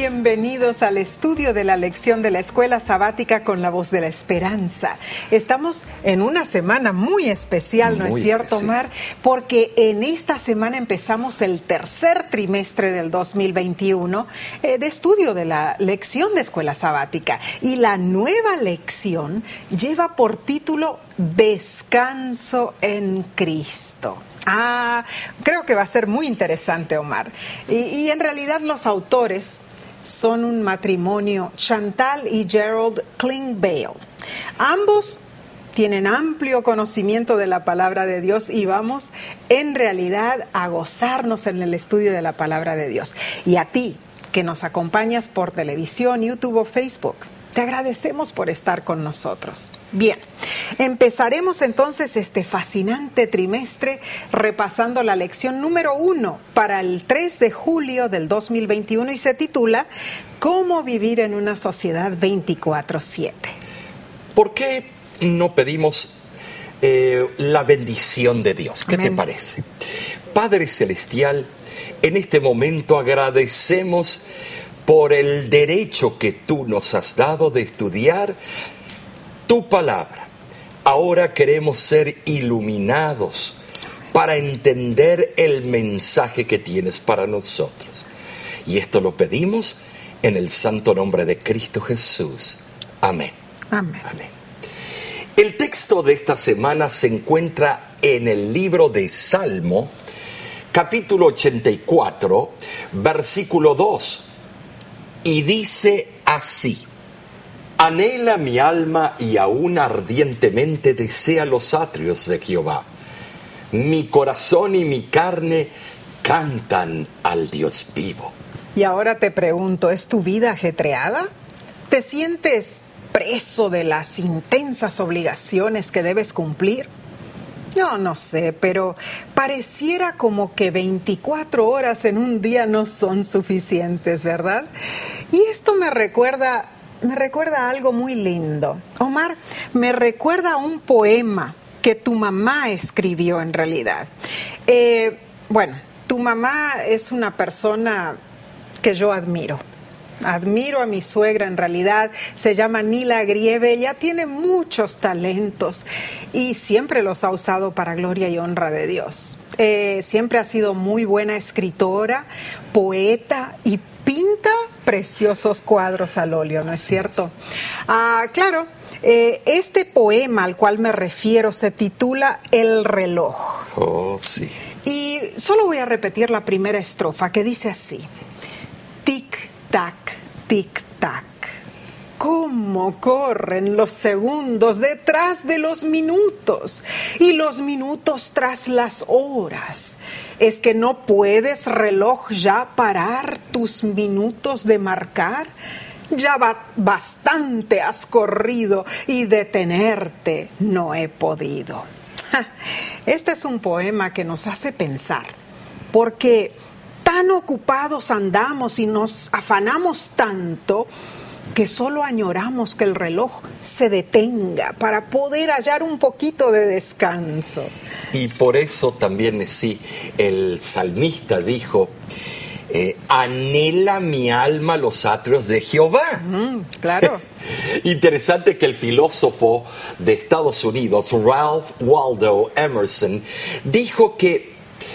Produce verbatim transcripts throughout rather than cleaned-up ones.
bienvenidos al estudio de la lección de la Escuela Sabática con la Voz de la Esperanza. Estamos en una semana muy especial, ¿no Muy es cierto, especial. Omar? Porque en esta semana empezamos el tercer trimestre del dos mil veintiuno eh, de estudio de la lección de Escuela Sabática. Y la nueva lección lleva por título Descanso en Cristo. Ah, creo que va a ser muy interesante, Omar. Y, y en realidad los autores son un matrimonio, Chantal y Gerald Klingbeil. Ambos tienen amplio conocimiento de la palabra de Dios y vamos en realidad a gozarnos en el estudio de la palabra de Dios. Y a ti, que nos acompañas por televisión, YouTube o Facebook, te agradecemos por estar con nosotros. Bien, empezaremos entonces este fascinante trimestre repasando la lección número uno para el tres de julio del dos mil veintiuno y se titula ¿Cómo vivir en una sociedad veinticuatro siete? ¿Por qué no pedimos eh, la bendición de Dios? ¿Qué Amén. te parece? Padre Celestial, en este momento agradecemos por el derecho que tú nos has dado de estudiar tu palabra. Ahora queremos ser iluminados para entender el mensaje que tienes para nosotros. Y esto lo pedimos en el santo nombre de Cristo Jesús. Amén. Amén. Amén. El texto de esta semana se encuentra en el libro de Salmo, capítulo ochenta y cuatro, versículo dos. Y dice así: anhela mi alma y aún ardientemente desea los atrios de Jehová. Mi corazón y mi carne cantan al Dios vivo. Y ahora te pregunto, ¿es tu vida ajetreada? ¿Te sientes preso de las intensas obligaciones que debes cumplir? Yo no sé, pero pareciera como que veinticuatro horas en un día no son suficientes, ¿verdad? Y esto me recuerda, me recuerda a algo muy lindo. Omar, me recuerda a un poema que tu mamá escribió en realidad. Eh, bueno, tu mamá es una persona que yo admiro. Admiro a mi suegra, en realidad, se llama Nila Grieve, ella tiene muchos talentos y siempre los ha usado para gloria y honra de Dios. Eh, siempre ha sido muy buena escritora, poeta y pinta preciosos cuadros al óleo, ¿no es cierto? Ah, claro, eh, este poema al cual me refiero se titula El reloj. Oh, sí. Y solo voy a repetir la primera estrofa que dice así: tic, tac, tic, tac. ¿Cómo corren los segundos detrás de los minutos y los minutos tras las horas? ¿Es que no puedes, reloj, ya parar tus minutos de marcar? Ya ba- bastante has corrido y detenerte no he podido. Este es un poema que nos hace pensar, porque tan ocupados andamos y nos afanamos tanto que solo añoramos que el reloj se detenga para poder hallar un poquito de descanso. Y por eso también sí, el salmista dijo, eh, anhela mi alma los atrios de Jehová. Mm, claro. Interesante que el filósofo de Estados Unidos, Ralph Waldo Emerson, dijo que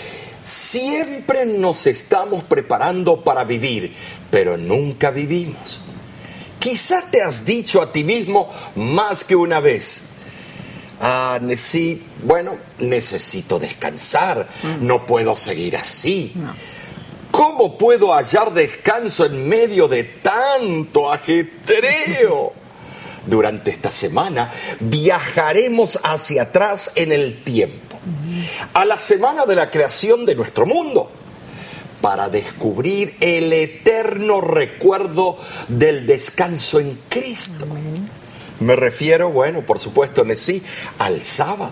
siempre nos estamos preparando para vivir, pero nunca vivimos. Quizá te has dicho a ti mismo más que una vez, ah, sí, bueno, necesito descansar, mm. no puedo seguir así. No. ¿Cómo puedo hallar descanso en medio de tanto ajetreo? Durante esta semana viajaremos hacia atrás en el tiempo, a la semana de la creación de nuestro mundo, para descubrir el eterno recuerdo del descanso en Cristo. Me refiero, bueno, por supuesto, sí, al sábado.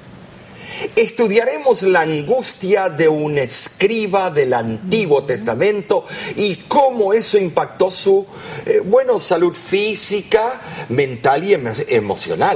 Estudiaremos la angustia de un escriba del Antiguo Testamento y cómo eso impactó su, eh, bueno, salud física, mental y emo- emocional.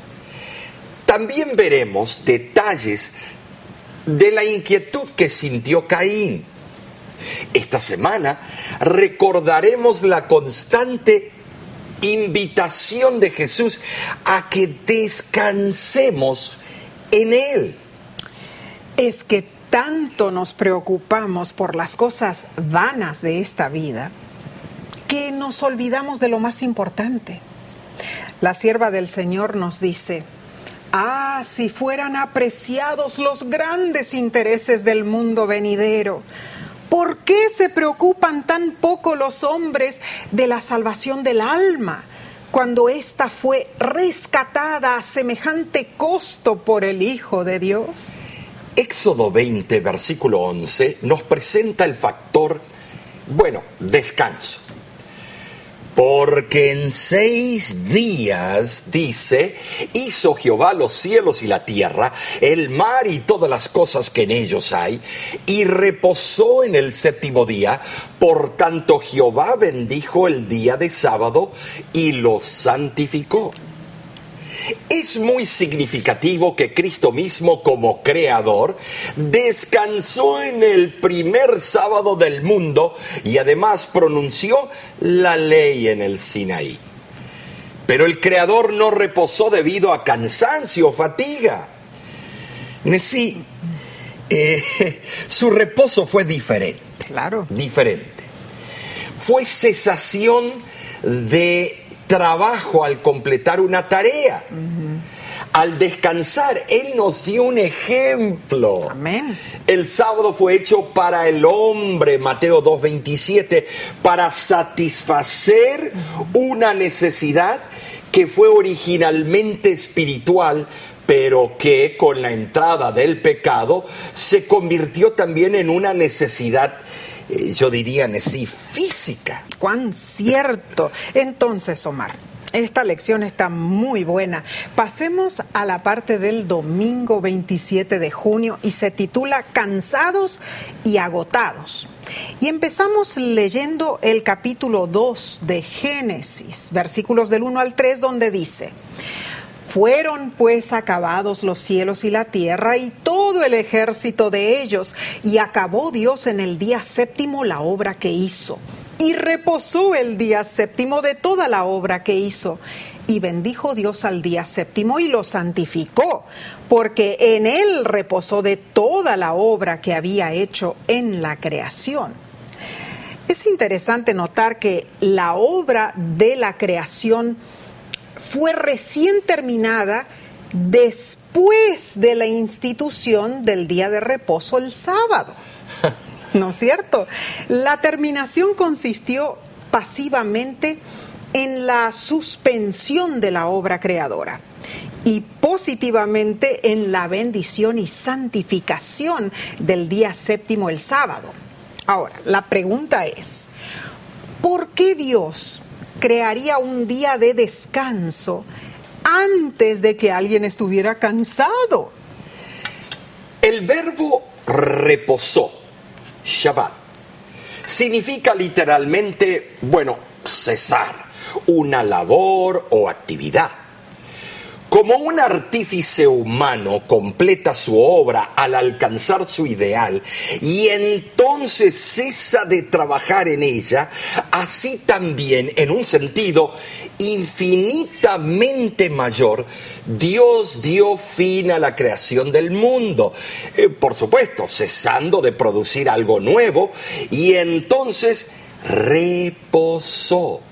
También veremos detalles de la inquietud que sintió Caín Esta semana recordaremos la constante invitación de Jesús a que descansemos en Él. Es que tanto nos preocupamos por las cosas vanas de esta vida que nos olvidamos de lo más importante. La sierva del Señor nos dice: ah, si fueran apreciados los grandes intereses del mundo venidero. ¿Por qué se preocupan tan poco los hombres de la salvación del alma, cuando ésta fue rescatada a semejante costo por el Hijo de Dios? Éxodo veinte, versículo once, nos presenta el factor, bueno, descanso. Porque en seis días, dice, hizo Jehová los cielos y la tierra, el mar y todas las cosas que en ellos hay, y reposó en el séptimo día. Por tanto, Jehová bendijo el día de sábado y lo santificó. Es muy significativo que Cristo mismo, como creador, descansó en el primer sábado del mundo y además pronunció la ley en el Sinaí. Pero el creador no reposó debido a cansancio o fatiga. Sí, eh, su reposo fue diferente. Claro. Diferente. Fue cesación de trabajo al completar una tarea. Uh-huh. Al descansar, Él nos dio un ejemplo. Amén. El sábado fue hecho para el hombre, Mateo dos veintisiete, para satisfacer una necesidad que fue originalmente espiritual, pero que con la entrada del pecado se convirtió también en una necesidad, yo diría así, física. ¡Cuán cierto! Entonces, Omar, esta lección está muy buena. Pasemos a la parte del domingo veintisiete de junio y se titula Cansados y agotados. Y empezamos leyendo el capítulo dos de Génesis, versículos del uno al tres, donde dice: fueron pues acabados los cielos y la tierra y todo el ejército de ellos, y acabó Dios en el día séptimo la obra que hizo. Y reposó el día séptimo de toda la obra que hizo. Y bendijo Dios al día séptimo y lo santificó, porque en él reposó de toda la obra que había hecho en la creación. Es interesante notar que la obra de la creación fue recién terminada después de la institución del día de reposo el sábado. ¿No es cierto? La terminación consistió pasivamente en la suspensión de la obra creadora y positivamente en la bendición y santificación del día séptimo el sábado. Ahora, la pregunta es: ¿por qué Dios crearía un día de descanso antes de que alguien estuviera cansado? El verbo reposó, Shabbat, significa literalmente, bueno, cesar, una labor o actividad. Como un artífice humano completa su obra al alcanzar su ideal y entonces cesa de trabajar en ella, así también, en un sentido infinitamente mayor, Dios dio fin a la creación del mundo. Eh, por supuesto, cesando de producir algo nuevo, y entonces reposó.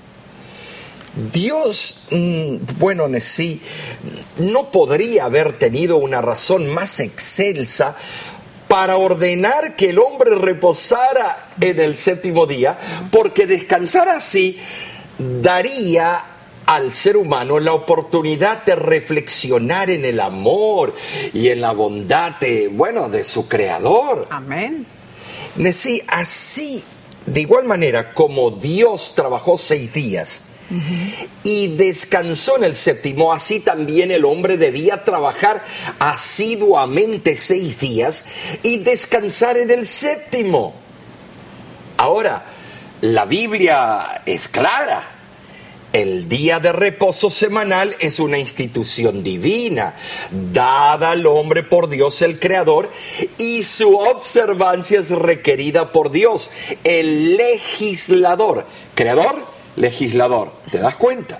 Dios, bueno, sí, no podría haber tenido una razón más excelsa para ordenar que el hombre reposara en el séptimo día, porque descansar así daría al ser humano la oportunidad de reflexionar en el amor y en la bondad de, bueno, de su creador. Amén. Sí, así, de igual manera como Dios trabajó seis días, Uh-huh. y descansó en el séptimo, así también el hombre debía trabajar asiduamente seis días y descansar en el séptimo. Ahora, la Biblia es clara. El día de reposo semanal es una institución divina, dada al hombre por Dios el Creador, y su observancia es requerida por Dios, el legislador. Creador, legislador. ¿Te das cuenta?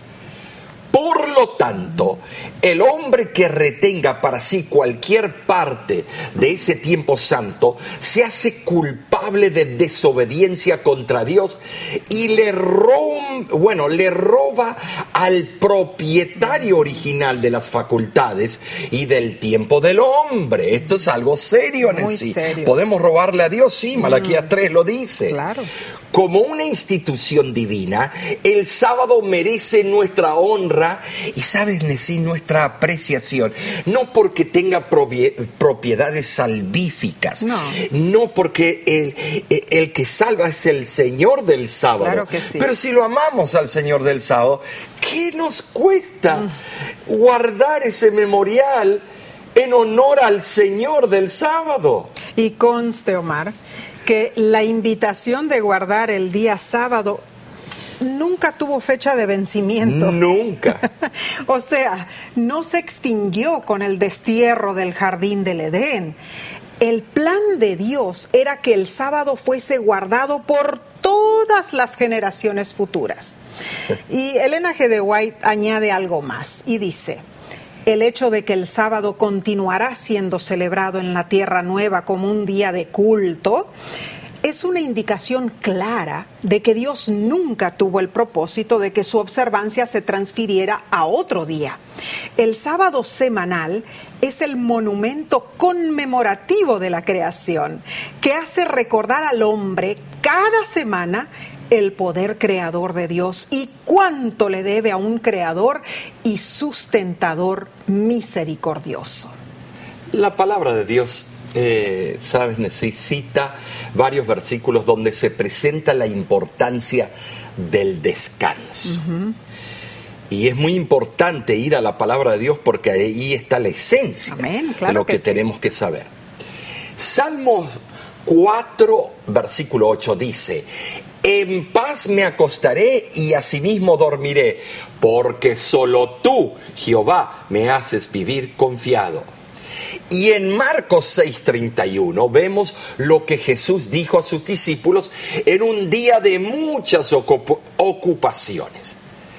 Por lo tanto, el hombre que retenga para sí cualquier parte de ese tiempo santo se hace culpable de desobediencia contra Dios y le roba, bueno, le roba al propietario original de las facultades y del tiempo del hombre. Esto es algo serio, Muy Nessie. serio. ¿Podemos robarle a Dios? Sí, Malaquías Mm. tres lo dice. Claro. Como una institución divina, el sábado merece nuestra honra y, ¿sabes, Nessie? Nuestra apreciación. No porque tenga propie- propiedades salvíficas. No. No porque el, el que salva es el Señor del sábado. Claro que sí. Pero si lo amamos al Señor del sábado, ¿qué nos cuesta Mm. guardar ese memorial en honor al Señor del sábado? Y conste, Omar, que la invitación de guardar el día sábado nunca tuvo fecha de vencimiento. Nunca. O sea, no se extinguió con el destierro del jardín del Edén. El plan de Dios era que el sábado fuese guardado por todas las generaciones futuras. Y Elena G. de White añade algo más y dice: el hecho de que el sábado continuará siendo celebrado en la Tierra Nueva como un día de culto es una indicación clara de que Dios nunca tuvo el propósito de que su observancia se transfiriera a otro día. El sábado semanal es el monumento conmemorativo de la creación, que hace recordar al hombre cada semana el poder creador de Dios y cuánto le debe a un creador y sustentador misericordioso. La palabra de Dios, eh, sabes, necesita varios versículos donde se presenta la importancia del descanso. Uh-huh. Y es muy importante ir a la palabra de Dios porque ahí está la esencia. Amén, claro de lo que, que tenemos sí. que saber. Salmos cuatro, versículo ocho dice: en paz me acostaré y asimismo dormiré, porque solo tú, Jehová, me haces vivir confiado. Y en Marcos seis treinta y uno vemos lo que Jesús dijo a sus discípulos en un día de muchas ocup- ocupaciones.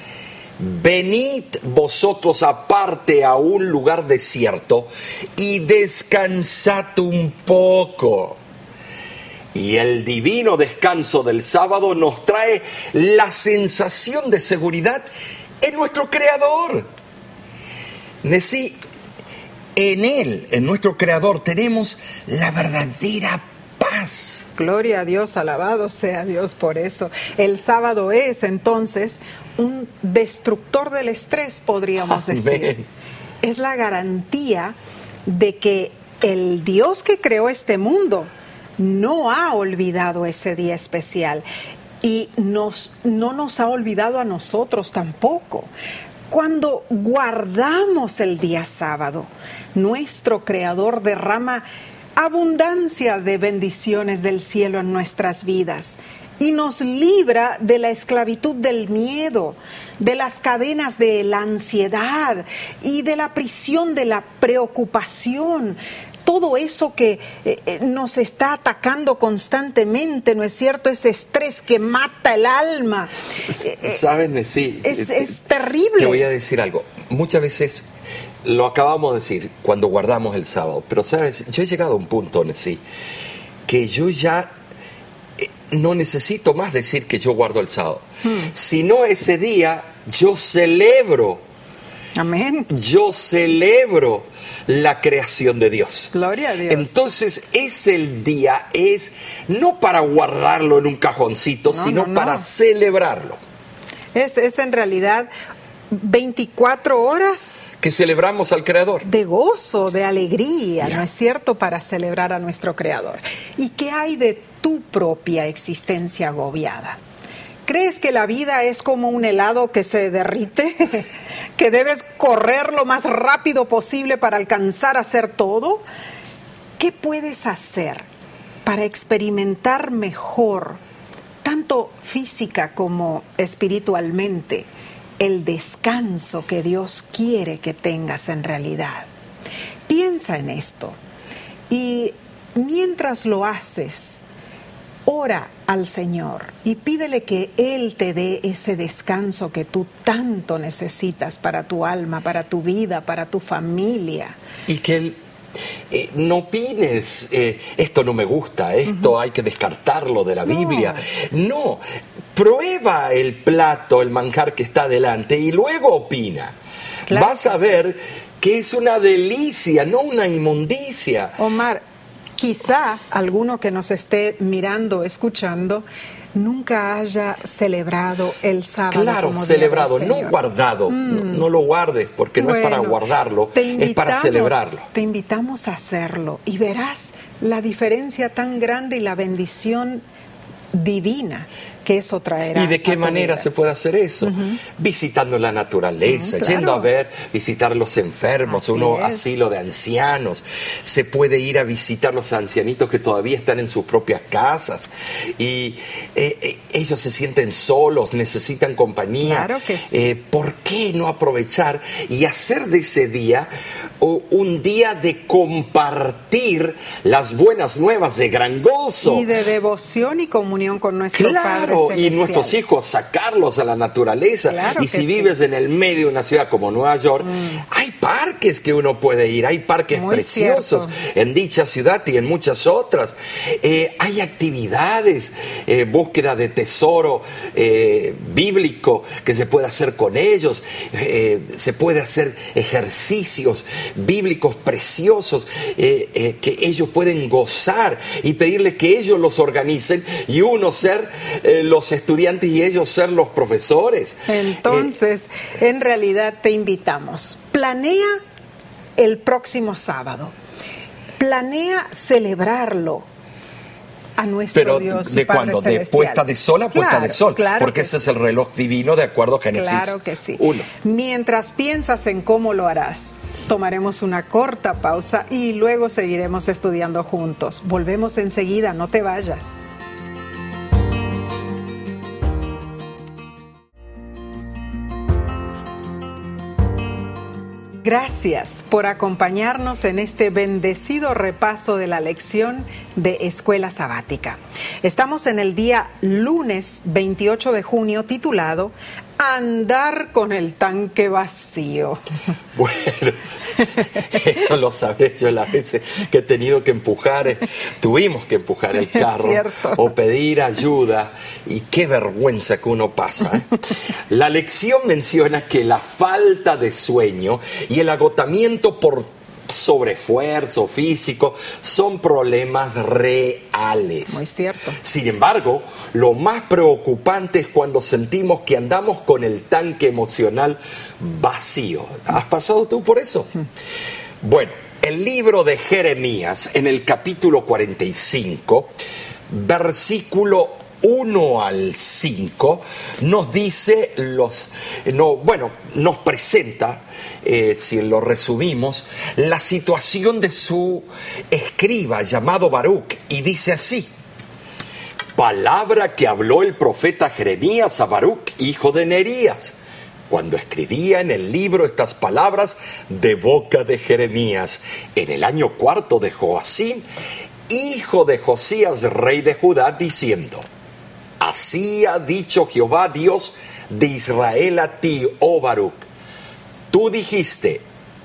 Venid vosotros aparte a un lugar desierto y descansad un poco. Y el divino descanso del sábado nos trae la sensación de seguridad en nuestro Creador. Nessie, en Él, en nuestro Creador, tenemos la verdadera paz. Gloria a Dios, alabado sea Dios por eso. El sábado es entonces un destructor del estrés, podríamos Amén. decir. Es la garantía de que el Dios que creó este mundo no ha olvidado ese día especial y nos, no nos ha olvidado a nosotros tampoco. Cuando guardamos el día sábado, nuestro Creador derrama abundancia de bendiciones del cielo en nuestras vidas y nos libra de la esclavitud del miedo, de las cadenas de la ansiedad y de la prisión de la preocupación. Todo eso que eh, nos está atacando constantemente, ¿no es cierto? Ese estrés que mata el alma. ¿Sabes, Nessie? Es, es terrible. Te voy a decir algo. Muchas veces, lo acabamos de decir, cuando guardamos el sábado, pero sabes, yo he llegado a un punto, Nessie, que yo ya no necesito más decir que yo guardo el sábado. Hmm. Sino ese día yo celebro. Amén. Yo celebro la creación de Dios. Gloria a Dios. Entonces, es el día, es no para guardarlo en un cajoncito, no, sino no, no. para celebrarlo. Es, es en realidad veinticuatro horas que celebramos al Creador. De gozo, de alegría, yeah. ¿no es cierto? Para celebrar a nuestro Creador. ¿Y qué hay de tu propia existencia agobiada? ¿Crees que la vida es como un helado que se derrite? ¿Que debes correr lo más rápido posible para alcanzar a hacer todo? ¿Qué puedes hacer para experimentar mejor tanto física como espiritualmente, el descanso que Dios quiere que tengas en realidad. Piensa en esto y mientras lo haces, ora al Señor y pídele que Él te dé ese descanso que tú tanto necesitas para tu alma, para tu vida, para tu familia. Y que Él eh, no opines, eh, esto no me gusta, esto uh-huh. hay que descartarlo de la no. Biblia. No, prueba el plato, el manjar que está delante y luego opina. Claro. Vas a ver que es una delicia, no una inmundicia. Omar, quizá alguno que nos esté mirando, escuchando, nunca haya celebrado el sábado. Claro, como celebrado, día del Señor. no guardado. Mm. No, no lo guardes porque bueno, no es para guardarlo, es para celebrarlo. Te invitamos a hacerlo y verás la diferencia tan grande y la bendición divina que eso traerá. ¿Y de qué manera vida? Se puede hacer eso? Uh-huh. Visitando la naturaleza, uh-huh, claro. yendo a ver, visitar los enfermos, Así uno es. asilo de ancianos. Se puede ir a visitar los ancianitos que todavía están en sus propias casas y eh, eh, ellos se sienten solos, necesitan compañía. Claro que sí. Eh, ¿Por qué no aprovechar y hacer de ese día oh, un día de compartir las buenas nuevas de gran gozo? Y de devoción y comunión con nuestro claro. Padre. Y nuestros hijos sacarlos a la naturaleza. Claro y si sí. vives en el medio de una ciudad como Nueva York, mm. hay parques que uno puede ir, hay parques Muy preciosos cierto. en dicha ciudad y en muchas otras. Eh, hay actividades, eh, búsqueda de tesoro eh, bíblico que se puede hacer con ellos, eh, se puede hacer ejercicios bíblicos preciosos eh, eh, que ellos pueden gozar y pedirles que ellos los organicen y uno ser eh, los estudiantes y ellos ser los profesores. Entonces, eh, en realidad te invitamos. Planea el próximo sábado. Planea celebrarlo a nuestro pero Dios ¿de y Padre cuándo? celestial. ¿De puesta de sol a puesta claro, de sol? Claro porque ese sí. es el reloj divino de acuerdo a Génesis Claro que sí. uno. Mientras piensas en cómo lo harás, tomaremos una corta pausa y luego seguiremos estudiando juntos. Volvemos enseguida, no te vayas. Gracias por acompañarnos en este bendecido repaso de la lección de Escuela Sabática. Estamos en el día lunes veintiocho de junio titulado Andar con el tanque vacío. Bueno, eso lo sabés yo las veces que he tenido que empujar, eh, tuvimos que empujar el carro o pedir ayuda y qué vergüenza que uno pasa. ¿eh? La lección menciona que la falta de sueño y el agotamiento por sobreesfuerzo físico son problemas reales. Muy cierto. Sin embargo, lo más preocupante es cuando sentimos que andamos con el tanque emocional vacío. ¿Has pasado tú por eso? Bueno, el libro de Jeremías, en el capítulo cuarenta y cinco, versículo uno al cinco, nos dice los, no, bueno, nos presenta, eh, si lo resumimos, la situación de su escriba llamado Baruc, y dice así: palabra que habló el profeta Jeremías a Baruc, hijo de Nerías, cuando escribía en el libro estas palabras de boca de Jeremías, en el año cuarto de Joacim, hijo de Josías, rey de Judá, diciendo: así ha dicho Jehová, Dios de Israel, a ti, oh Baruc. Tú dijiste: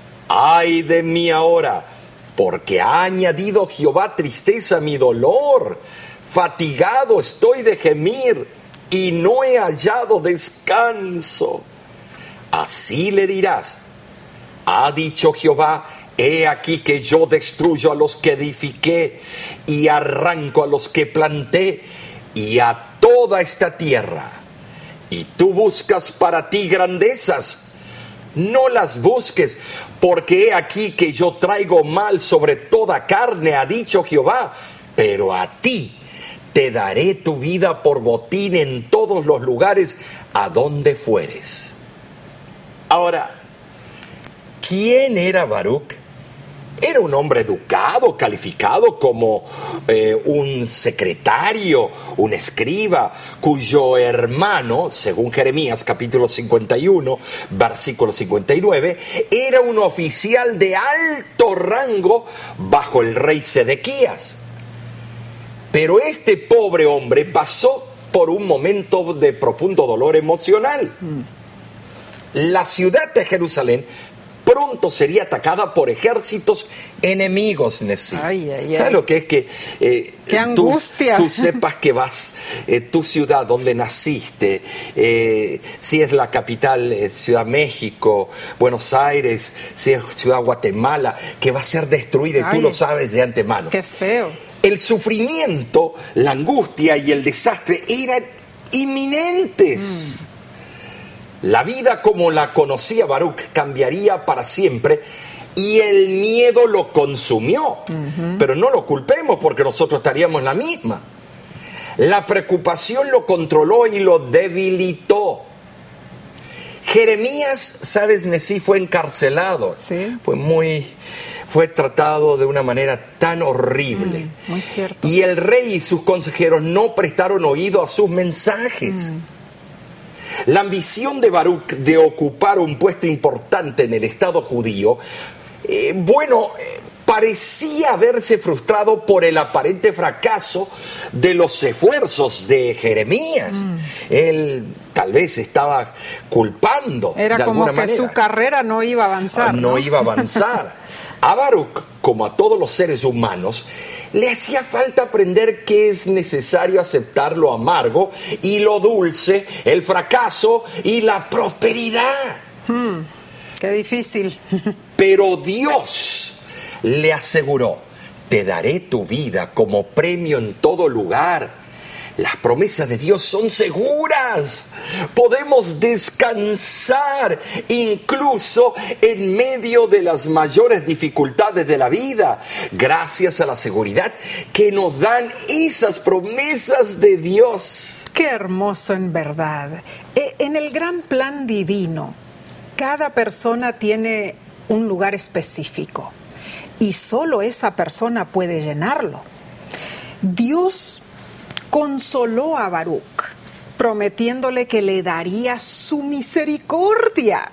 ay de mí ahora, porque ha añadido Jehová tristeza a mi dolor. Fatigado estoy de gemir y no he hallado descanso. Así le dirás: ha dicho Jehová, he aquí que yo destruyo a los que edifiqué y arranco a los que planté y a toda esta tierra. Y tú buscas para ti grandezas. No las busques, porque he aquí que yo traigo mal sobre toda carne, ha dicho Jehová. Pero a ti te daré tu vida por botín en todos los lugares a donde fueres. Ahora, ¿quién era Baruc? Era un hombre educado, calificado como eh, un secretario, un escriba, cuyo hermano, según Jeremías capítulo cincuenta y uno, versículo cincuenta y nueve, era un oficial de alto rango bajo el rey Sedequías. Pero este pobre hombre pasó por un momento de profundo dolor emocional. La ciudad de Jerusalén pronto sería atacada por ejércitos enemigos, Nesí. Ay, ay, ay. ¿Sabes lo que es que eh, ¡Qué angustia! Tú, tú sepas que vas, eh, tu ciudad donde naciste, eh, si es la capital, eh, Ciudad México, Buenos Aires, si es Ciudad Guatemala, que va a ser destruida y Ay, tú lo sabes de antemano. ¡Qué feo! El sufrimiento, la angustia y el desastre eran inminentes. Mm. La vida como la conocía Baruch cambiaría para siempre y el miedo lo consumió. Uh-huh. Pero no lo culpemos porque nosotros estaríamos en la misma. La preocupación lo controló y lo debilitó. Jeremías, sabes, Nesí, fue encarcelado. Sí. Fue muy... Fue tratado de una manera tan horrible. Mm, muy cierto. Y el rey y sus consejeros no prestaron oído a sus mensajes. Mm. La ambición de Baruch de ocupar un puesto importante en el Estado judío, eh, bueno, eh, parecía haberse frustrado por el aparente fracaso de los esfuerzos de Jeremías. Mm. Él tal vez estaba culpando. Era de como alguna que manera. Su carrera no iba a avanzar. No, no iba a avanzar. A Baruch, como a todos los seres humanos, le hacía falta aprender que es necesario aceptar lo amargo y lo dulce, el fracaso y la prosperidad. Hmm, ¡Qué difícil! Pero Dios le aseguró, te daré tu vida como premio en todo lugar. Las promesas de Dios son seguras. Podemos descansar incluso en medio de las mayores dificultades de la vida, gracias a la seguridad que nos dan esas promesas de Dios. Qué hermoso en verdad. En el gran plan divino, cada persona tiene un lugar específico y solo esa persona puede llenarlo. Dios consoló a Baruch, prometiéndole que le daría su misericordia.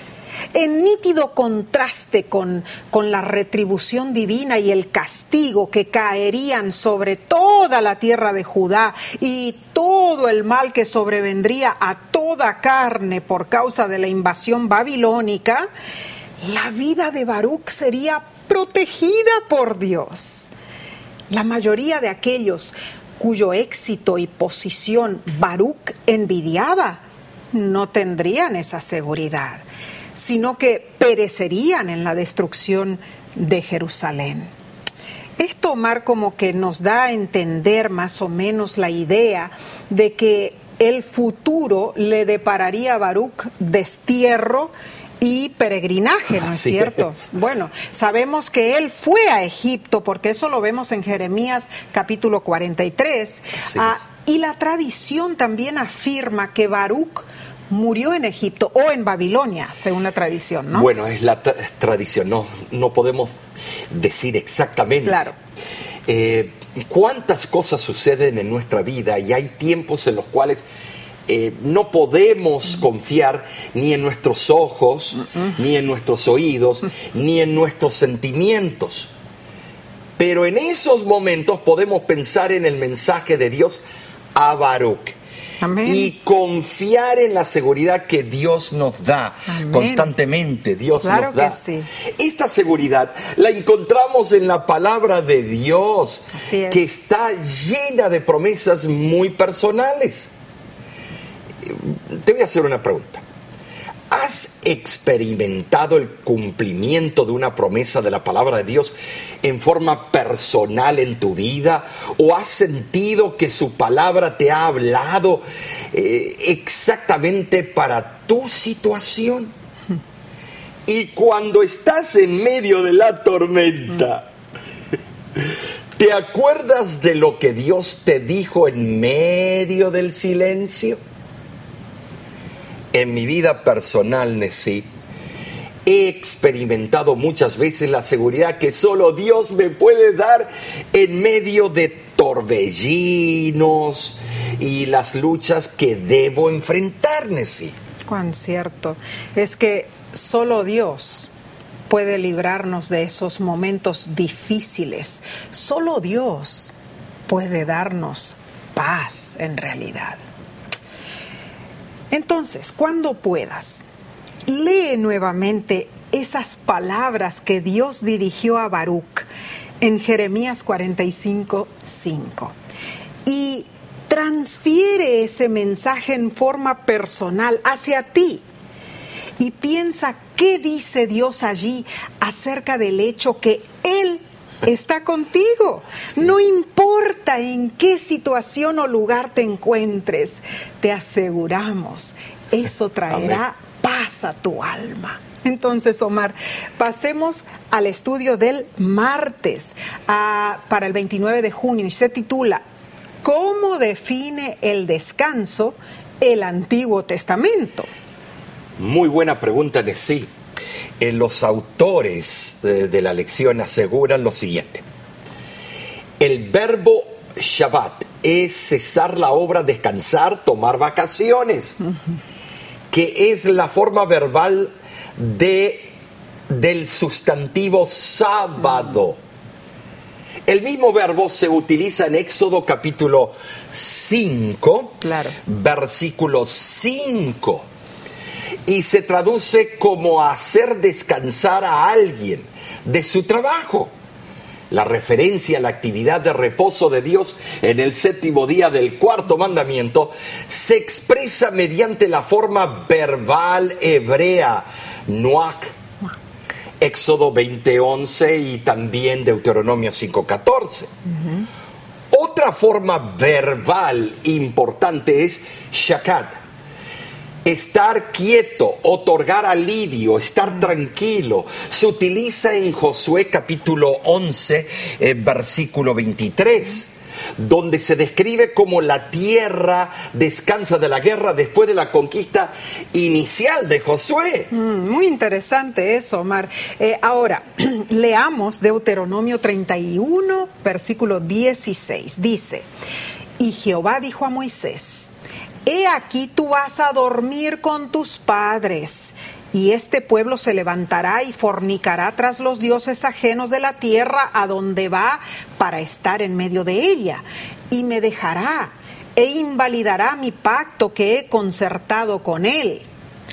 En nítido contraste con, con la retribución divina y el castigo que caerían sobre toda la tierra de Judá y todo el mal que sobrevendría a toda carne por causa de la invasión babilónica, la vida de Baruch sería protegida por Dios. La mayoría de aquellos cuyo éxito y posición Baruch envidiaba, no tendrían esa seguridad, sino que perecerían en la destrucción de Jerusalén. Esto, Omar, como que nos da a entender más o menos la idea de que el futuro le depararía a Baruch destierro y peregrinaje, ¿no es Así cierto? Es. Bueno, sabemos que él fue a Egipto, porque eso lo vemos en Jeremías capítulo cuarenta y tres, ah, y la tradición también afirma que Baruch murió en Egipto o en Babilonia, según la tradición, ¿no? Bueno, es la tra- tradición, no, no podemos decir exactamente. Claro. Eh, ¿Cuántas cosas suceden en nuestra vida y hay tiempos en los cuales Eh, no podemos confiar ni en nuestros ojos, uh-uh. ni en nuestros oídos, uh-uh. ni en nuestros sentimientos? Pero en esos momentos podemos pensar en el mensaje de Dios a Baruch. Amén. Y confiar en la seguridad que Dios nos da. Amén. Constantemente. Dios claro nos da. Que sí. Esta seguridad la encontramos en la palabra de Dios, Así es. que está llena de promesas muy personales. Te voy a hacer una pregunta. ¿Has experimentado el cumplimiento de una promesa de la palabra de Dios en forma personal en tu vida? ¿O has sentido que su palabra te ha hablado eh, exactamente para tu situación? Y cuando estás en medio de la tormenta, ¿te acuerdas de lo que Dios te dijo en medio del silencio? En mi vida personal, Nesí, he he experimentado muchas veces la seguridad que solo Dios me puede dar en medio de torbellinos y las luchas que debo enfrentar, Nessie. Cuán cierto. Es que solo Dios puede librarnos de esos momentos difíciles. Solo Dios puede darnos paz en realidad. Entonces, cuando puedas, lee nuevamente esas palabras que Dios dirigió a Baruc en Jeremías cuarenta y cinco, cinco y transfiere ese mensaje en forma personal hacia ti y piensa qué dice Dios allí acerca del hecho que Él está contigo. No importa en qué situación o lugar te encuentres, te aseguramos, eso traerá Amén. Paz a tu alma. Entonces, Omar, pasemos al estudio del martes a, para el veintinueve de junio y se titula ¿Cómo define el descanso el Antiguo Testamento? Muy buena pregunta, Nessie. Eh, los autores de, de la lección aseguran lo siguiente. El verbo Shabbat es cesar la obra, descansar, tomar vacaciones, uh-huh. que es la forma verbal de, del sustantivo sábado. Uh-huh. El mismo verbo se utiliza en Éxodo capítulo cinco, claro. versículo cinco. Y se traduce como hacer descansar a alguien de su trabajo. La referencia a la actividad de reposo de Dios en el séptimo día del cuarto mandamiento se expresa mediante la forma verbal hebrea, nuak, Éxodo veinte once y también Deuteronomio cinco catorce. Uh-huh. Otra forma verbal importante es shakat. Estar quieto, otorgar alivio, estar tranquilo. Se utiliza en Josué capítulo once, eh, versículo veintitrés, donde se describe cómo la tierra descansa de la guerra después de la conquista inicial de Josué. Mm, muy interesante eso, Omar. Eh, ahora, leamos Deuteronomio treinta y uno, versículo dieciséis. Dice, y Jehová dijo a Moisés, he aquí tú vas a dormir con tus padres, y este pueblo se levantará y fornicará tras los dioses ajenos de la tierra a donde va para estar en medio de ella, y me dejará e invalidará mi pacto que he concertado con él.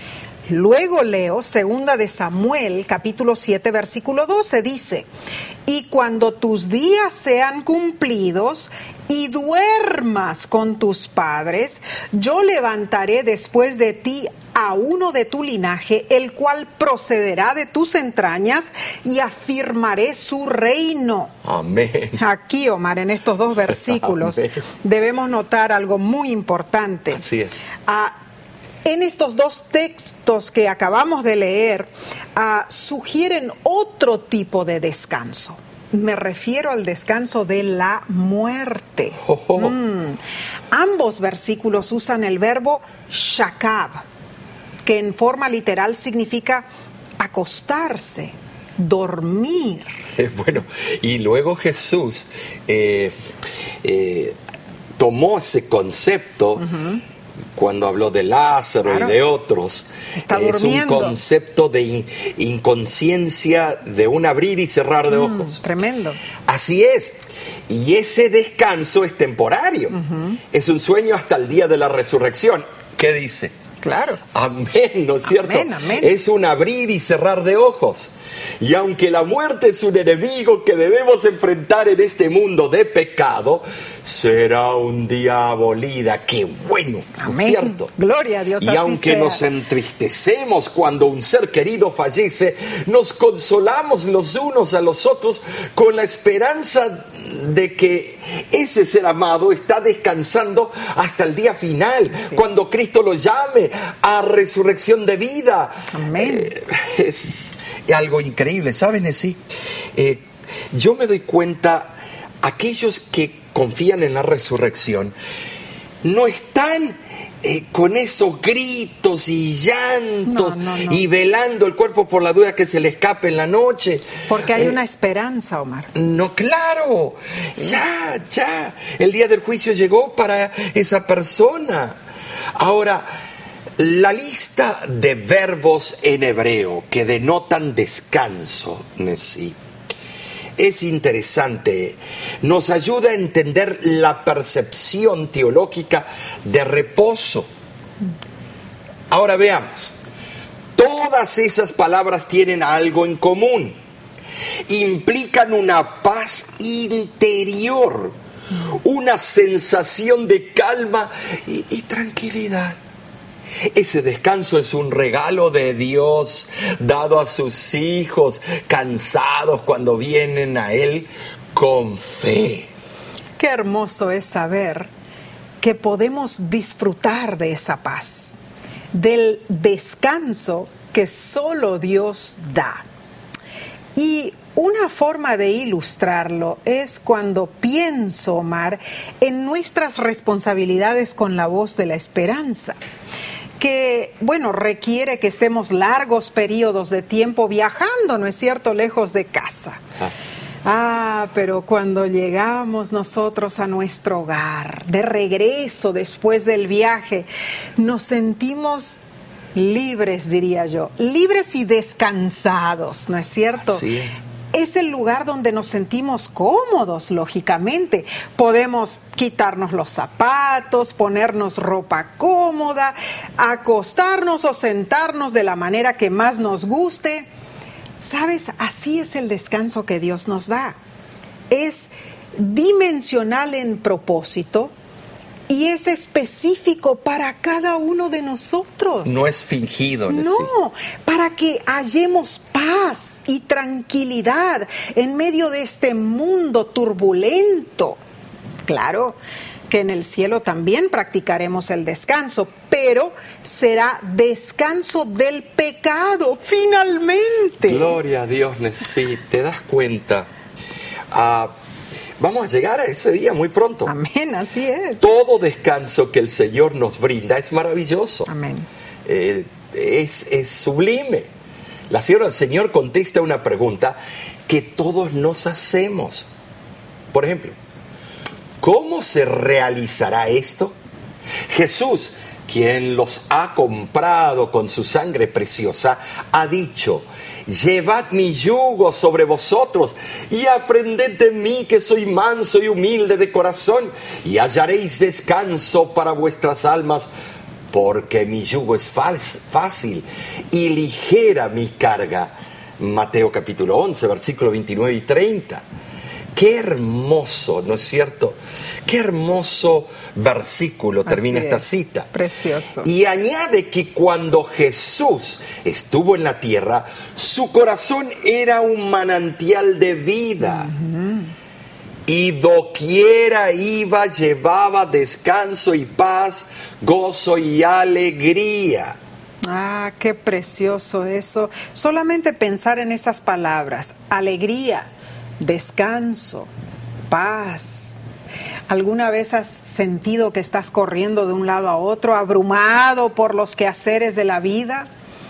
Luego leo segunda de Samuel, capítulo siete, versículo doce, dice, y cuando tus días sean cumplidos y duermas con tus padres, yo levantaré después de ti a uno de tu linaje, el cual procederá de tus entrañas, y afirmaré su reino. Amén. Aquí, Omar, en estos dos versículos, Amén. Debemos notar algo muy importante. Así es. Ah, En estos dos textos que acabamos de leer, uh, sugieren otro tipo de descanso. Me refiero al descanso de la muerte. Oh, oh. Mm. Ambos versículos usan el verbo shakab, que en forma literal significa acostarse, dormir. Eh, bueno, y luego Jesús eh, eh, tomó ese concepto. Uh-huh. Cuando habló de Lázaro claro. y de otros, Está es durmiendo. Un concepto de in- inconsciencia, de un abrir y cerrar de mm, ojos. Tremendo. Así es. Y ese descanso es temporario. Uh-huh. Es un sueño hasta el día de la resurrección. ¿Qué dice? Claro. Amén, ¿no es cierto? Amén, amén. Es un abrir y cerrar de ojos. Y aunque la muerte es un enemigo que debemos enfrentar en este mundo de pecado, será un día abolida. ¡Qué bueno! ¿No es cierto? Gloria a Dios. Y así aunque sea. nos entristecemos cuando un ser querido fallece, nos consolamos los unos a los otros con la esperanza de que ese ser amado está descansando hasta el día final, sí. cuando Cristo lo llame a resurrección de vida. Amén. Eh, es algo increíble, ¿saben? Nessie? Eh, yo me doy cuenta, aquellos que confían en la resurrección, no están eh, con esos gritos y llantos No, no, no. y velando el cuerpo por la duda que se le escape en la noche. Porque hay Eh, una esperanza, Omar. No, claro, Sí. ya, ya. El día del juicio llegó para esa persona. Ahora, la lista de verbos en hebreo que denotan descanso, Nesí, es interesante. Nos ayuda a entender la percepción teológica de reposo. Ahora veamos. Todas esas palabras tienen algo en común. Implican una paz interior, una sensación de calma y, y tranquilidad. Ese descanso es un regalo de Dios dado a sus hijos cansados cuando vienen a Él con fe. Qué hermoso es saber que podemos disfrutar de esa paz, del descanso que solo Dios da. Y una forma de ilustrarlo es cuando pienso, Omar, en nuestras responsabilidades con la voz de la esperanza, que, bueno, requiere que estemos largos periodos de tiempo viajando, ¿no es cierto?, lejos de casa. Ah. Ah, pero cuando llegamos nosotros a nuestro hogar, de regreso después del viaje, nos sentimos libres, diría yo, libres y descansados, ¿no es cierto? Así es. Es el lugar donde nos sentimos cómodos, lógicamente. Podemos quitarnos los zapatos, ponernos ropa cómoda, acostarnos o sentarnos de la manera que más nos guste. ¿Sabes? Así es el descanso que Dios nos da. Es dimensional en propósito y es específico para cada uno de nosotros. No es fingido, Nesí. No, para que hallemos paz y tranquilidad en medio de este mundo turbulento. Claro que en el cielo también practicaremos el descanso, pero será descanso del pecado, finalmente. Gloria a Dios, Nesí. ¿Te das cuenta? Ah, vamos a llegar a ese día muy pronto. Amén, así es. Todo descanso que el Señor nos brinda es maravilloso. Amén. Eh, es, es sublime. La sierva del Señor contesta una pregunta que todos nos hacemos. Por ejemplo, ¿cómo se realizará esto? Jesús, quien los ha comprado con su sangre preciosa, ha dicho: llevad mi yugo sobre vosotros y aprended de mí, que soy manso y humilde de corazón, y hallaréis descanso para vuestras almas, porque mi yugo es fácil y ligera mi carga. Mateo capítulo once, versículos veintinueve y treinta. Qué hermoso, ¿no es cierto? Qué hermoso versículo termina Así esta es, cita. precioso. Y añade que cuando Jesús estuvo en la tierra, su corazón era un manantial de vida. Uh-huh. Y doquiera iba, llevaba descanso y paz, gozo y alegría. Ah, qué precioso eso. Solamente pensar en esas palabras: alegría, descanso, paz. ¿Alguna vez has sentido que estás corriendo de un lado a otro, abrumado por los quehaceres de la vida?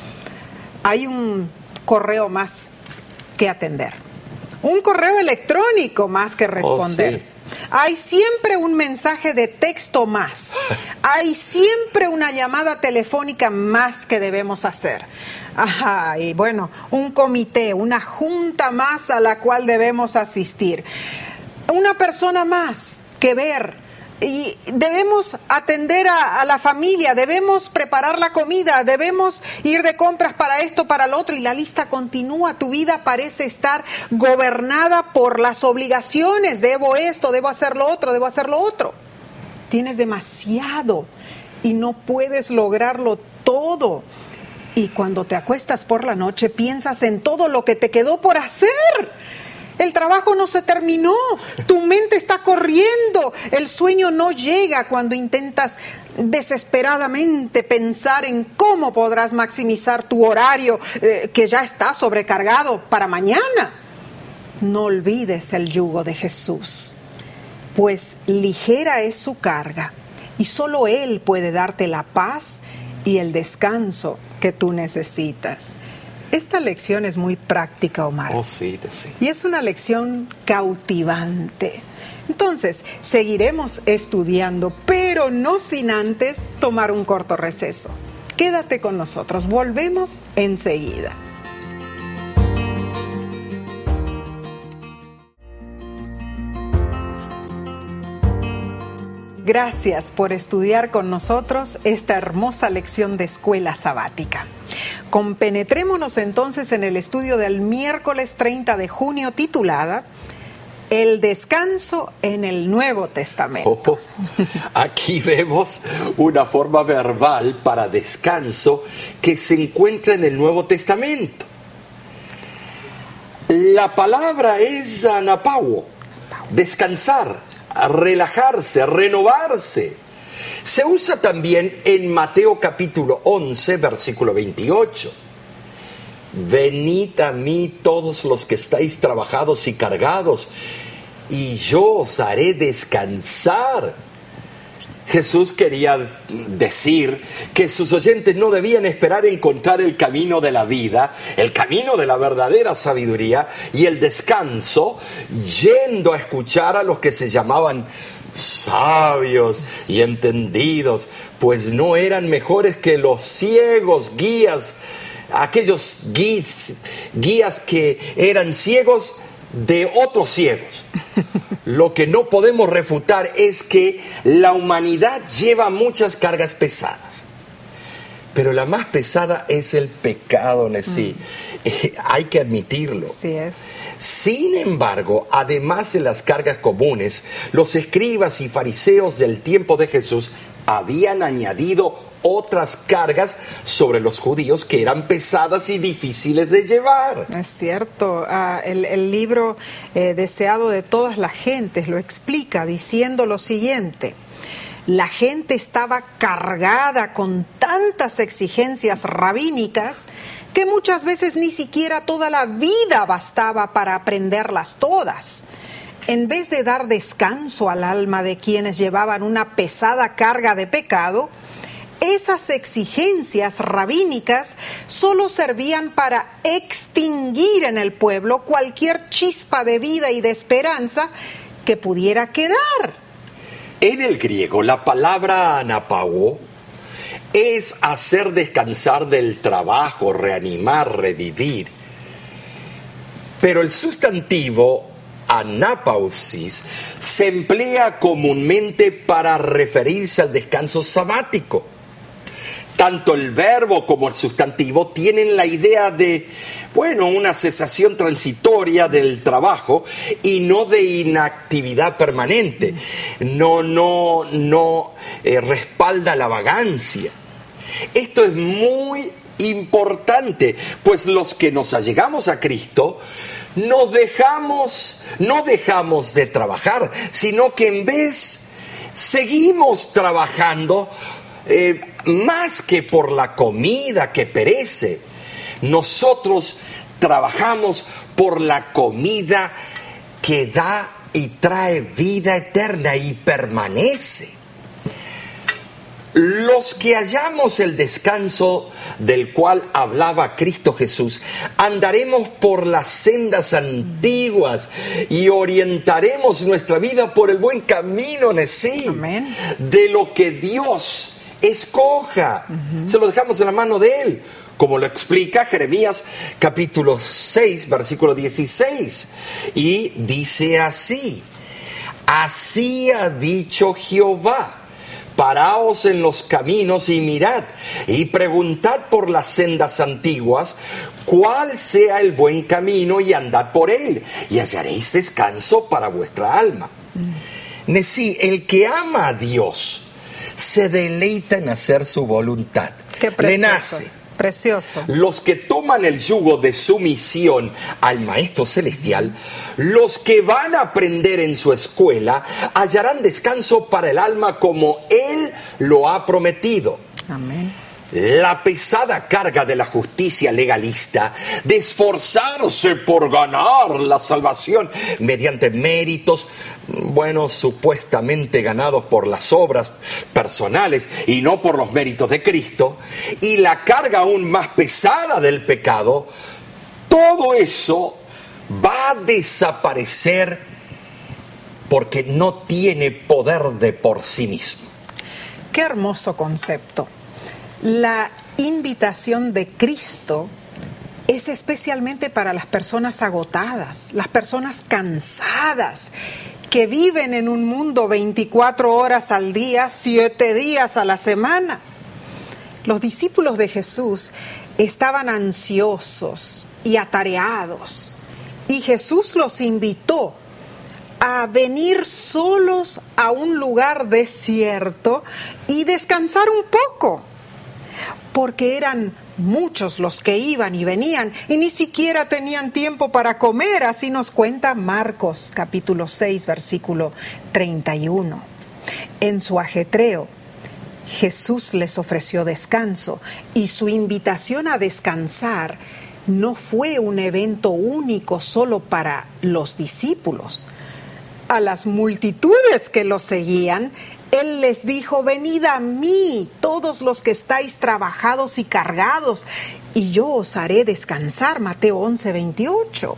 Hay un correo más que atender, un correo electrónico más que responder. Oh, sí. Hay siempre un mensaje de texto más. Hay siempre una llamada telefónica más que debemos hacer. Ajá, y bueno, un comité, una junta más a la cual debemos asistir. Una persona más que ver. Y debemos atender a, a la familia, debemos preparar la comida, debemos ir de compras para esto, para lo otro, y la lista continúa. Tu vida parece estar gobernada por las obligaciones. Debo esto, debo hacer lo otro, debo hacer lo otro. Tienes demasiado y no puedes lograrlo todo. Y cuando te acuestas por la noche, piensas en todo lo que te quedó por hacer. El trabajo no se terminó, tu mente está corriendo, el sueño no llega cuando intentas desesperadamente pensar en cómo podrás maximizar tu horario eh, que ya está sobrecargado para mañana. No olvides el yugo de Jesús, pues ligera es su carga y solo Él puede darte la paz y el descanso que tú necesitas. Esta lección es muy práctica, Omar. Oh, sí, sí. Y es una lección cautivante. Entonces, seguiremos estudiando, pero no sin antes tomar un corto receso. Quédate con nosotros, volvemos enseguida. Gracias por estudiar con nosotros esta hermosa lección de escuela sabática. Compenetrémonos entonces en el estudio del miércoles treinta de junio titulada El descanso en el Nuevo Testamento. Oh, aquí vemos una forma verbal para descanso que se encuentra en el Nuevo Testamento. La palabra es anapauo, descansar, relajarse, renovarse. Se usa también en Mateo capítulo once, versículo veintiocho. Venid a mí todos los que estáis trabajados y cargados, y yo os haré descansar. Jesús quería decir que sus oyentes no debían esperar encontrar el camino de la vida, el camino de la verdadera sabiduría y el descanso, yendo a escuchar a los que se llamaban sabios y entendidos, pues no eran mejores que los ciegos, guías, aquellos guías, guías que eran ciegos de otros ciegos. Lo que no podemos refutar es que la humanidad lleva muchas cargas pesadas, pero la más pesada es el pecado en sí. Mm. Eh, hay que admitirlo. Así es. Sin embargo, además de las cargas comunes, los escribas y fariseos del tiempo de Jesús habían añadido otras cargas sobre los judíos que eran pesadas y difíciles de llevar. Es cierto. Uh, el, el libro eh, Deseado de todas las gentes lo explica diciendo lo siguiente: la gente estaba cargada con tantas exigencias rabínicas que muchas veces ni siquiera toda la vida bastaba para aprenderlas todas. En vez de dar descanso al alma de quienes llevaban una pesada carga de pecado, esas exigencias rabínicas solo servían para extinguir en el pueblo cualquier chispa de vida y de esperanza que pudiera quedar. En el griego, la palabra anapauo es hacer descansar del trabajo, reanimar, revivir. Pero el sustantivo anapausis se emplea comúnmente para referirse al descanso sabático. Tanto el verbo como el sustantivo tienen la idea de, bueno, una cesación transitoria del trabajo y no de inactividad permanente. No, no, no eh, respalda la vagancia. Esto es muy importante, pues los que nos allegamos a Cristo nos dejamos, no dejamos de trabajar, sino que en vez seguimos trabajando. Eh, más que por la comida que perece, nosotros trabajamos por la comida que da y trae vida eterna y permanece. Los que hallamos el descanso del cual hablaba Cristo Jesús, andaremos por las sendas antiguas y orientaremos nuestra vida por el buen camino, Nesí, Amén. De lo que Dios escoja. Uh-huh. Se lo dejamos en la mano de Él, como lo explica Jeremías capítulo seis, versículo dieciséis. Y dice así: así ha dicho Jehová, paraos en los caminos y mirad, y preguntad por las sendas antiguas, cuál sea el buen camino, y andad por él, y hallaréis descanso para vuestra alma. Mm. Nesí, el que ama a Dios se deleita en hacer su voluntad. Qué precioso. Le nace. Precioso. Los que toman el yugo de sumisión al Maestro Celestial, los que van a aprender en su escuela, hallarán descanso para el alma como Él lo ha prometido. Amén. La pesada carga de la justicia legalista de esforzarse por ganar la salvación mediante méritos, bueno, supuestamente ganados por las obras personales y no por los méritos de Cristo, y la carga aún más pesada del pecado, todo eso va a desaparecer porque no tiene poder de por sí mismo. Qué hermoso concepto. La invitación de Cristo es especialmente para las personas agotadas, las personas cansadas, que viven en un mundo veinticuatro horas al día, siete días a la semana. Los discípulos de Jesús estaban ansiosos y atareados, y Jesús los invitó a venir solos a un lugar desierto y descansar un poco, porque eran muchos los que iban y venían y ni siquiera tenían tiempo para comer. Así nos cuenta Marcos capítulo seis versículo treinta y uno. En su ajetreo, Jesús les ofreció descanso, y su invitación a descansar no fue un evento único solo para los discípulos. A las multitudes que lo seguían, Él les dijo: venid a mí, todos los que estáis trabajados y cargados, y yo os haré descansar. Mateo once veintiocho.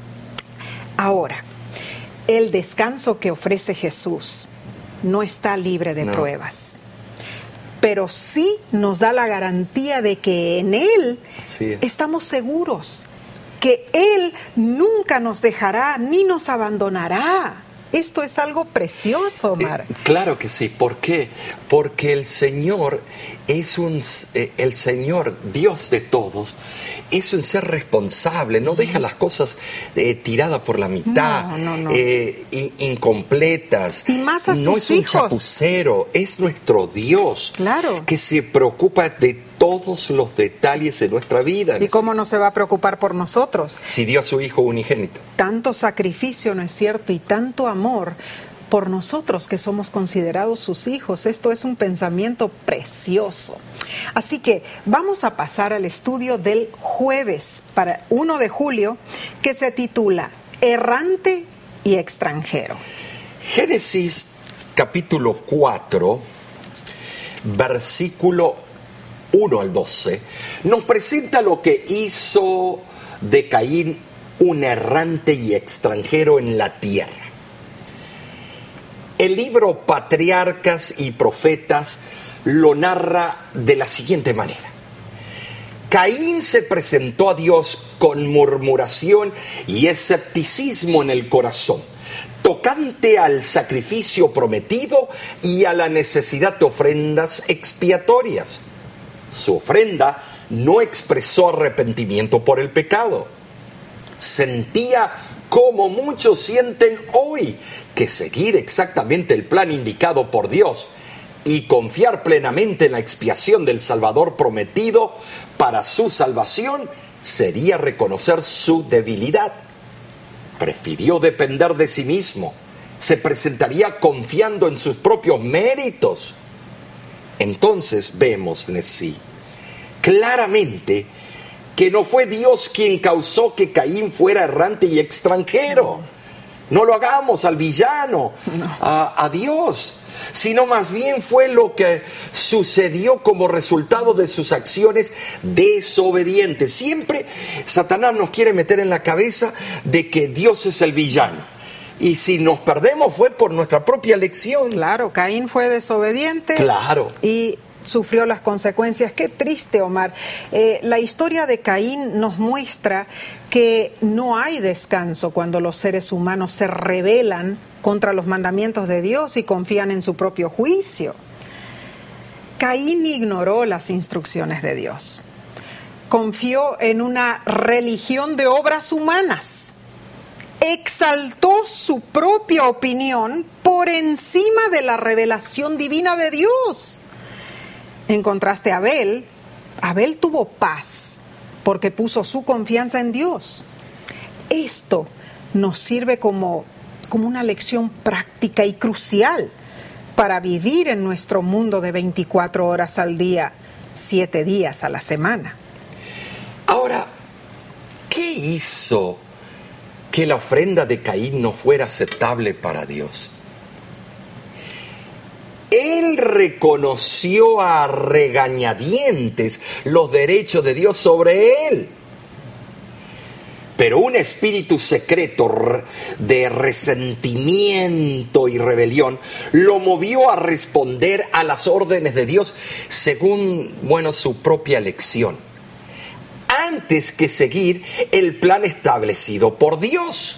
Ahora, el descanso que ofrece Jesús no está libre de no. pruebas, pero sí nos da la garantía de que en Él estamos seguros, que Él nunca nos dejará ni nos abandonará. Esto es algo precioso, Omar. Eh, claro que sí. ¿Por qué? Porque el Señor es un, eh, el Señor, Dios de todos, es un ser responsable. No deja las cosas eh, tiradas por la mitad, no, no, no. Eh, incompletas. Y más a no sus es un hijos. chapucero, es nuestro Dios. Claro. Que se preocupa de todos los detalles de nuestra vida. ¿Y cómo no se va a preocupar por nosotros? Si dio a su Hijo unigénito. Tanto sacrificio, ¿no es cierto? Y tanto amor por nosotros que somos considerados sus hijos. Esto es un pensamiento precioso. Así que vamos a pasar al estudio del jueves, para primero de julio, que se titula Errante y extranjero. Génesis capítulo cuatro, versículo uno al doce, nos presenta lo que hizo de Caín un errante y extranjero en la tierra. El libro Patriarcas y Profetas lo narra de la siguiente manera. Caín se presentó a Dios con murmuración y escepticismo en el corazón, tocante al sacrificio prometido y a la necesidad de ofrendas expiatorias. Su ofrenda no expresó arrepentimiento por el pecado. Sentía, como muchos sienten hoy, que seguir exactamente el plan indicado por Dios y confiar plenamente en la expiación del Salvador prometido para su salvación sería reconocer su debilidad. Prefirió depender de sí mismo. Se presentaría confiando en sus propios méritos. Entonces vemos en sí claramente que no fue Dios quien causó que Caín fuera errante y extranjero. No lo hagamos al villano, no. a, a Dios, sino más bien fue lo que sucedió como resultado de sus acciones desobedientes. Siempre Satanás nos quiere meter en la cabeza de que Dios es el villano. Y si nos perdemos fue por nuestra propia elección. Claro, Caín fue desobediente. Claro. Y sufrió las consecuencias. Qué triste, Omar. Eh, la historia de Caín nos muestra que no hay descanso cuando los seres humanos se rebelan contra los mandamientos de Dios y confían en su propio juicio. Caín ignoró las instrucciones de Dios. Confió en una religión de obras humanas. Exaltó su propia opinión por encima de la revelación divina de Dios. En contraste a Abel, Abel tuvo paz porque puso su confianza en Dios. Esto nos sirve como, como una lección práctica y crucial para vivir en nuestro mundo de veinticuatro horas al día, siete días a la semana. Ahora, ¿qué hizo que la ofrenda de Caín no fuera aceptable para Dios? Él reconoció a regañadientes los derechos de Dios sobre él. Pero un espíritu secreto de resentimiento y rebelión lo movió a responder a las órdenes de Dios según, bueno, su propia elección, antes que seguir el plan establecido por Dios.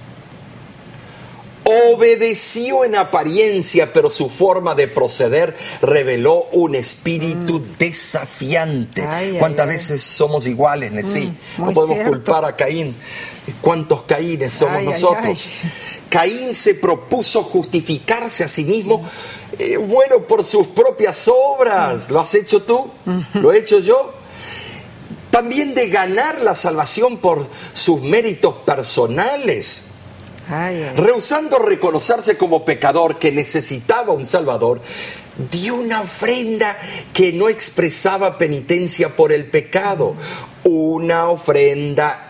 Obedeció en apariencia, pero su forma de proceder reveló un espíritu mm. desafiante. Ay, ¿Cuántas ay, veces ay. somos iguales, Nesí? Mm, no podemos cierto. culpar a Caín. ¿Cuántos Caínes somos ay, nosotros? Ay, ay. Caín se propuso justificarse a sí mismo, eh, bueno, por sus propias obras. Mm. ¿Lo has hecho tú? Mm-hmm. ¿Lo he hecho yo? También de ganar la salvación por sus méritos personales. Ay, ay. Rehusando reconocerse como pecador que necesitaba un Salvador, dio una ofrenda que no expresaba penitencia por el pecado, una ofrenda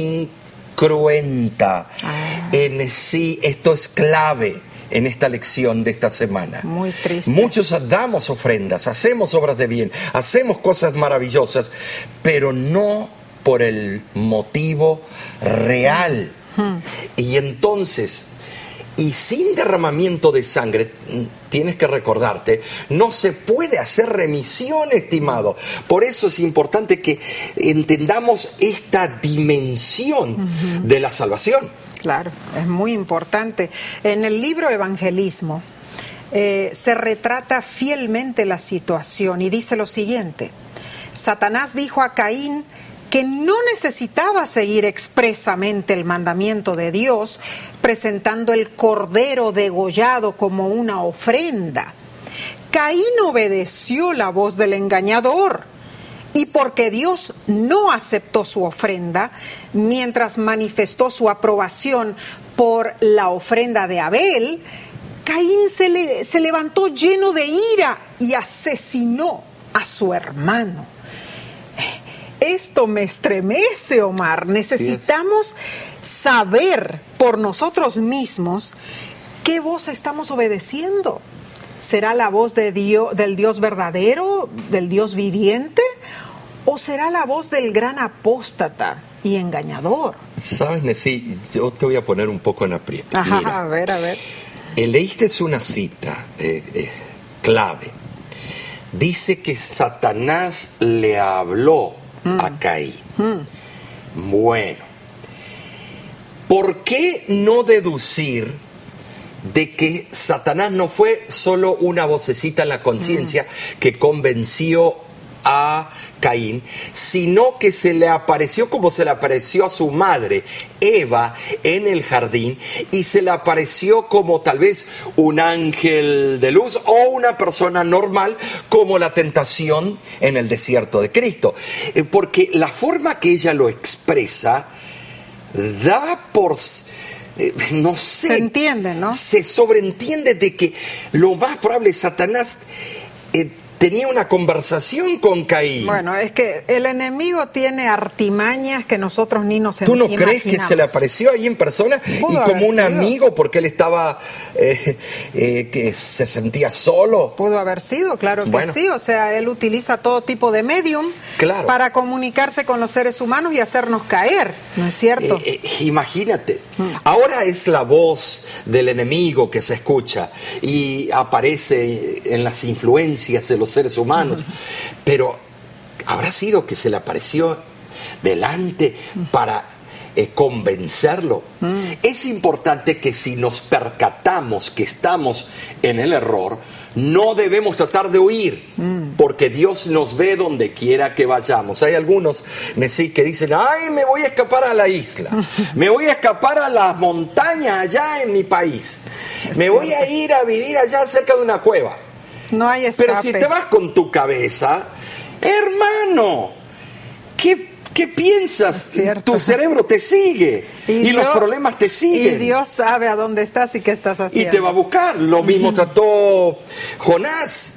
incruenta. Ay. En sí, esto es clave en esta lección de esta semana. Muy triste. Muchos damos ofrendas, hacemos obras de bien, hacemos cosas maravillosas, pero no por el motivo real. Hmm. Y entonces, y sin derramamiento de sangre, tienes que recordarte, no se puede hacer remisión, estimado. Por eso es importante que entendamos esta dimensión uh-huh. de la salvación. Claro, es muy importante. En el libro Evangelismo eh, se retrata fielmente la situación y dice lo siguiente: Satanás dijo a Caín que no necesitaba seguir expresamente el mandamiento de Dios, presentando el cordero degollado como una ofrenda. Caín obedeció la voz del engañador, y porque Dios no aceptó su ofrenda, mientras manifestó su aprobación por la ofrenda de Abel, Caín se, le, se levantó lleno de ira y asesinó a su hermano. Esto me estremece, Omar. Necesitamos saber por nosotros mismos qué voz estamos obedeciendo. ¿Será la voz de Dios, del Dios verdadero, del Dios viviente? ¿O será la voz del gran apóstata y engañador? Sabes, Nesí, yo te voy a poner un poco en aprieto. Ajá, Mira, a ver, a ver. Leíste una cita eh, eh, clave. Dice que Satanás le habló a Caín. Mm. Bueno, ¿por qué no deducir de que Satanás no fue solo una vocecita en la conciencia mm. que convenció a Caín, sino que se le apareció como se le apareció a su madre, Eva, en el jardín, y se le apareció como tal vez un ángel de luz o una persona normal, como la tentación en el desierto de Cristo? Porque la forma que ella lo expresa da por... Eh, no sé. Se entiende, ¿no? Se sobreentiende de que lo más probable es Satanás... Eh, tenía una conversación con Caín. Bueno, es que el enemigo tiene artimañas que nosotros ni nos imaginamos. ¿Tú no crees que se le apareció ahí en persona y como un amigo porque él estaba, eh, eh, que se sentía solo? Pudo haber sido, claro que bueno. sí. O sea, él utiliza todo tipo de medium claro. para comunicarse con los seres humanos y hacernos caer, ¿no es cierto? Eh, eh, imagínate, mm. ahora es la voz del enemigo que se escucha y aparece en las influencias de los seres humanos, pero habrá sido que se le apareció delante para eh, convencerlo. Mm. Es importante que si nos percatamos que estamos en el error, no debemos tratar de huir, mm. porque Dios nos ve donde quiera que vayamos. Hay algunos que dicen, ay, me voy a escapar a la isla, me voy a escapar a las montañas allá en mi país, es me cierto. voy a ir a vivir allá cerca de una cueva. No hay escape. Pero si te vas con tu cabeza, hermano, ¿qué, qué piensas? Tu cerebro te sigue y, y Dios, los problemas te siguen. Y Dios sabe a dónde estás y qué estás haciendo. Y te va a buscar. Lo mismo trató Jonás.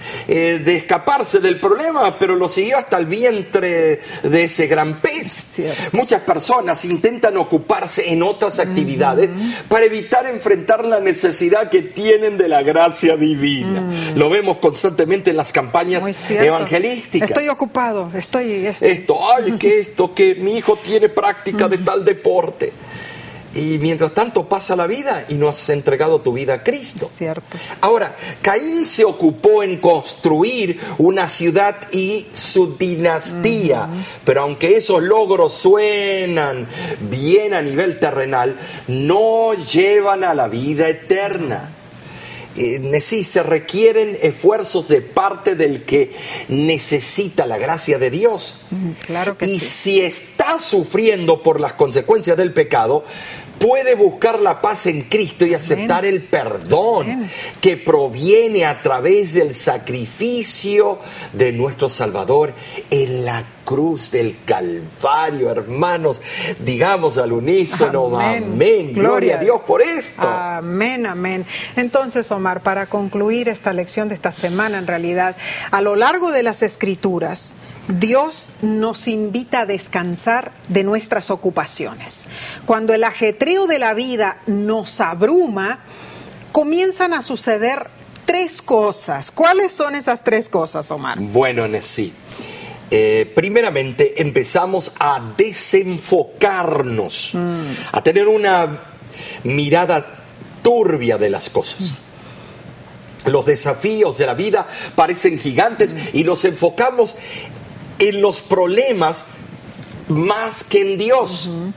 eh, de escaparse del problema, pero lo siguió hasta el vientre de ese gran pez. Cierto. Muchas personas intentan ocuparse en otras actividades uh-huh. para evitar enfrentar la necesidad que tienen de la gracia divina. Uh-huh. Lo vemos constantemente en las campañas evangelísticas. Estoy ocupado, estoy... estoy... Esto, ay, que esto, que mi hijo tiene práctica uh-huh. de tal deporte. Y mientras tanto pasa la vida y no has entregado tu vida a Cristo. Cierto. Ahora, Caín se ocupó en construir una ciudad y su dinastía. Uh-huh. Pero aunque esos logros suenan bien a nivel terrenal, no llevan a la vida eterna. Eh, sí, se requieren esfuerzos de parte del que necesita la gracia de Dios. Claro que y sí. si está sufriendo por las consecuencias del pecado, puede buscar la paz en Cristo y aceptar Amén. El perdón Amén. Que proviene a través del sacrificio de nuestro Salvador en la cruz del Calvario, hermanos. Digamos al unísono, amén. Amén. Gloria, Gloria a Dios por esto. Amén, amén. Entonces, Omar, para concluir esta lección de esta semana, en realidad, a lo largo de las Escrituras, Dios nos invita a descansar de nuestras ocupaciones. Cuando el ajetreo de la vida nos abruma, comienzan a suceder tres cosas. ¿Cuáles son esas tres cosas, Omar? Bueno, sí. Eh, primeramente, empezamos a desenfocarnos, mm. a tener una mirada turbia de las cosas. Mm. Los desafíos de la vida parecen gigantes mm. y nos enfocamos en los problemas más que en Dios. Uh-huh.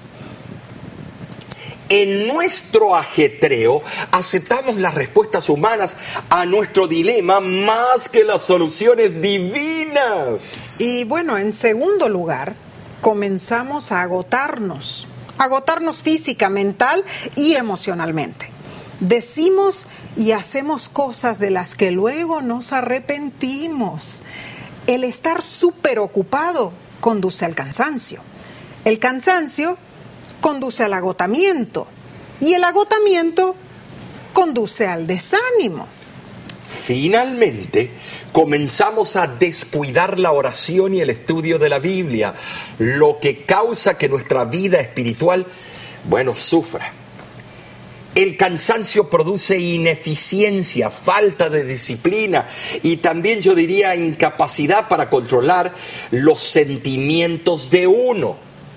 En nuestro ajetreo aceptamos las respuestas humanas a nuestro dilema más que las soluciones divinas. Y bueno, en segundo lugar, comenzamos a agotarnos, agotarnos física, mental y emocionalmente. Decimos y hacemos cosas de las que luego nos arrepentimos. El estar súper ocupado conduce al cansancio. El cansancio conduce al agotamiento. Y el agotamiento conduce al desánimo. Finalmente, comenzamos a descuidar la oración y el estudio de la Biblia, lo que causa que nuestra vida espiritual, bueno, sufra. El cansancio produce ineficiencia, falta de disciplina y también yo diría incapacidad para controlar los sentimientos de uno.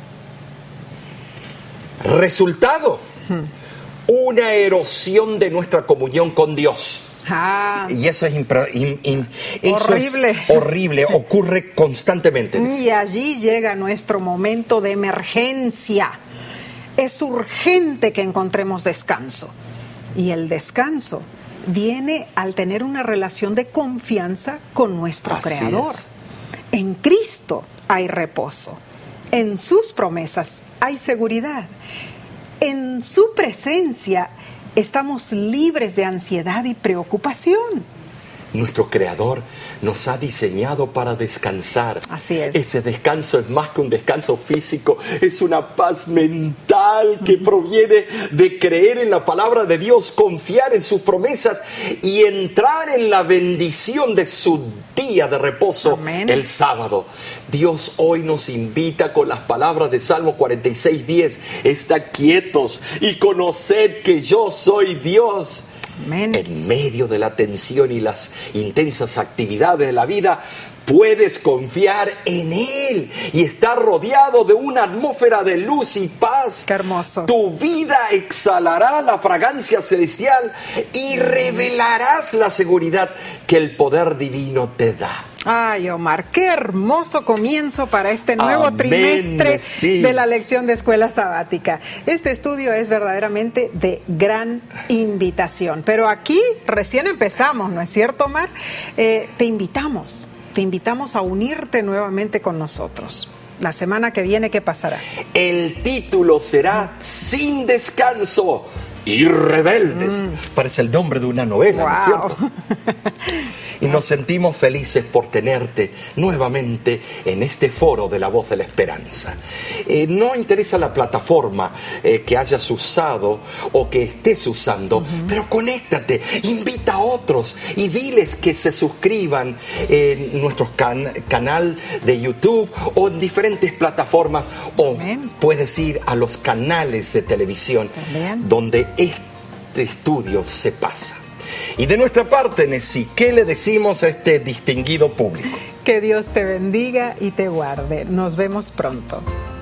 Resultado, una erosión de nuestra comunión con Dios. Ah, y eso es, impre, in, in, eso horrible. es horrible, ocurre constantemente. Y allí llega nuestro momento de emergencia. Es urgente que encontremos descanso. Y el descanso viene al tener una relación de confianza con nuestro Así Creador. es. En Cristo hay reposo. En sus promesas hay seguridad. En su presencia estamos libres de ansiedad y preocupación. Nuestro Creador nos ha diseñado para descansar. Así es. Ese descanso es más que un descanso físico, es una paz mental que proviene de creer en la palabra de Dios, confiar en sus promesas y entrar en la bendición de su día de reposo, Amén. El sábado. Dios hoy nos invita con las palabras de Salmo cuarenta y seis, diez. Estad quietos y conoced que yo soy Dios. Amén. En medio de la tensión y las intensas actividades de la vida, puedes confiar en Él y estar rodeado de una atmósfera de luz y paz. Qué hermoso. Tu vida exhalará la fragancia celestial y revelarás la seguridad que el poder divino te da. Ay, Omar, qué hermoso comienzo para este nuevo Amén, trimestre sí. de la lección de escuela sabática. Este estudio es verdaderamente de gran invitación. Pero aquí recién empezamos, ¿no es cierto, Omar? Eh, te invitamos, te invitamos a unirte nuevamente con nosotros. La semana que viene, ¿qué pasará? El título será Sin Descanso y Rebeldes. Mm. Parece el nombre de una novela, wow. ¿no es cierto? y nos sentimos felices por tenerte nuevamente en este foro de La Voz de la Esperanza. Eh, no interesa la plataforma eh, que hayas usado o que estés usando, uh-huh. pero conéctate, invita a otros y diles que se suscriban en nuestro can- canal de YouTube o en diferentes plataformas, o Amén. Puedes ir a los canales de televisión Amén. Donde este estudio se pasa. Y de nuestra parte, Nessie, ¿qué le decimos a este distinguido público? Que Dios te bendiga y te guarde. Nos vemos pronto.